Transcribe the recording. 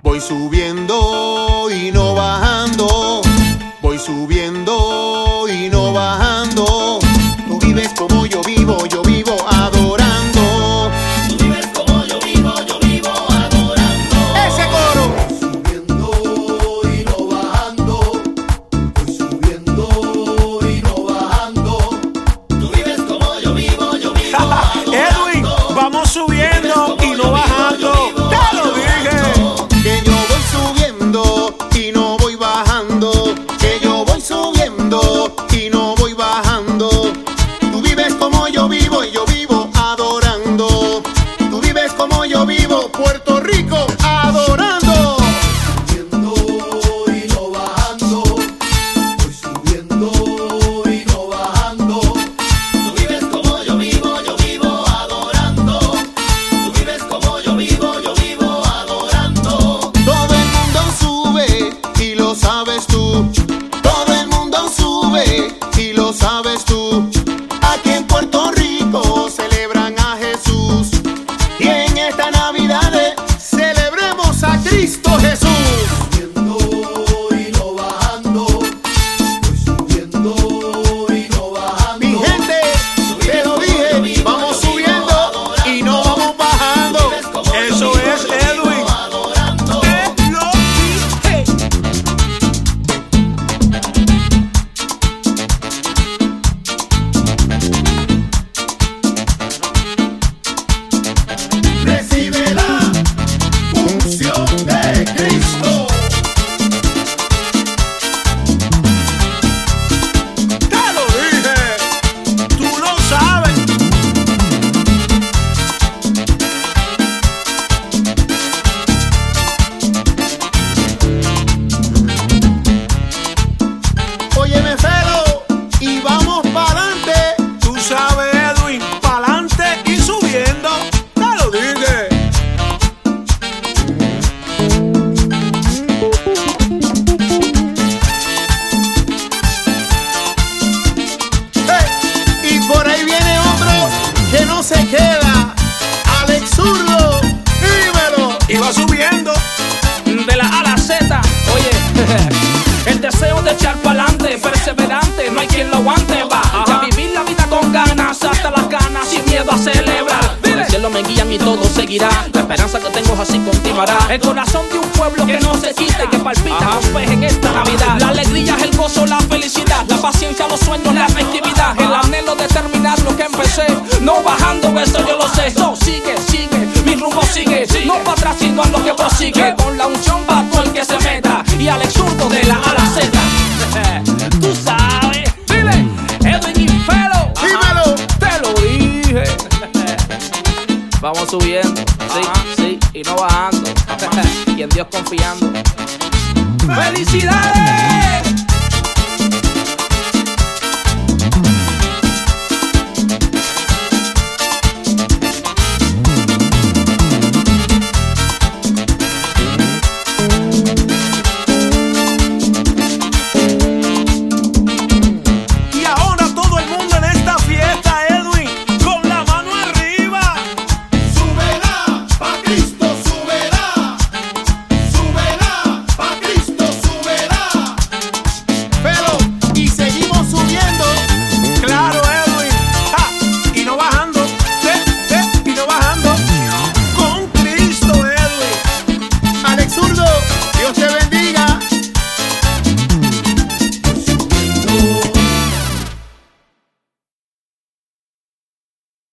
Voy subiendo y no bajando. Voy subiendo y no bajando. Tú vives como yo vivo adorando. Tú vives como yo vivo adorando. Ese coro. Subiendo y no bajando. Voy subiendo y no bajando. Tú vives como yo vivo adorando. Edwin, vamos subiendo y no bajando. Te lo dije. Que yo voy subiendo y no voy bajando. Que yo voy subiendo y no voy bajando. Tú vives como yo vivo y yo vivo adorando. Tú vives como yo vivo, Puerto Rico, adorando. Subiendo y no bajando. Voy subiendo y no bajando. Tú vives como yo vivo adorando. Tú vives como yo vivo adorando. Todo el mundo sube y lo sabes tú. Todo el mundo sube y lo sabes tú. Aquí en Puerto Rico celebran a Jesús. Y en esta Navidad celebremos a Cristo Jesús. Subiendo y no bajando. Voy subiendo y no bajando. Mi gente, te lo dije, vamos subiendo y no vamos bajando. Eso es, Edwin. Te lo dije. Recibe la unción de Cristo. Te lo dije. Tú lo sabes. Óyeme, Felo, y vamos pa'lante. Tú sabes, Edwin. Pa'lante y subiendo. Te lo dije. Y por ahí viene otro que no se queda. Alex Zurdo, dímelo. Y va subiendo. De la A a la Z, oye, el deseo de echar pa'lante, perseverante, no hay quien lo aguante, va. A vivir la vida con ganas, hasta las ganas, sin miedo a celebrar. El cielo me guía y todo seguirá. La esperanza que tengo así continuará. El corazón de un pueblo que no se quita y que palpita con fe en esta Navidad. La alegría es el gozo, la felicidad, la paciencia, los sueños, la festividad. El anhelo de terminar lo que empecé, no bajando, eso yo lo sé. So, sigue, mi rumbo sigue, no para atrás sino a lo que prosigue. Con la unción va todo el que se meta y Alex Zurdo de la A a la Z. Tú sabes, dile, Edwin y Felo, Dímelo. te lo dije. Vamos subiendo, sí, y no bajando. Y en Dios confiando. ¡Felicidades!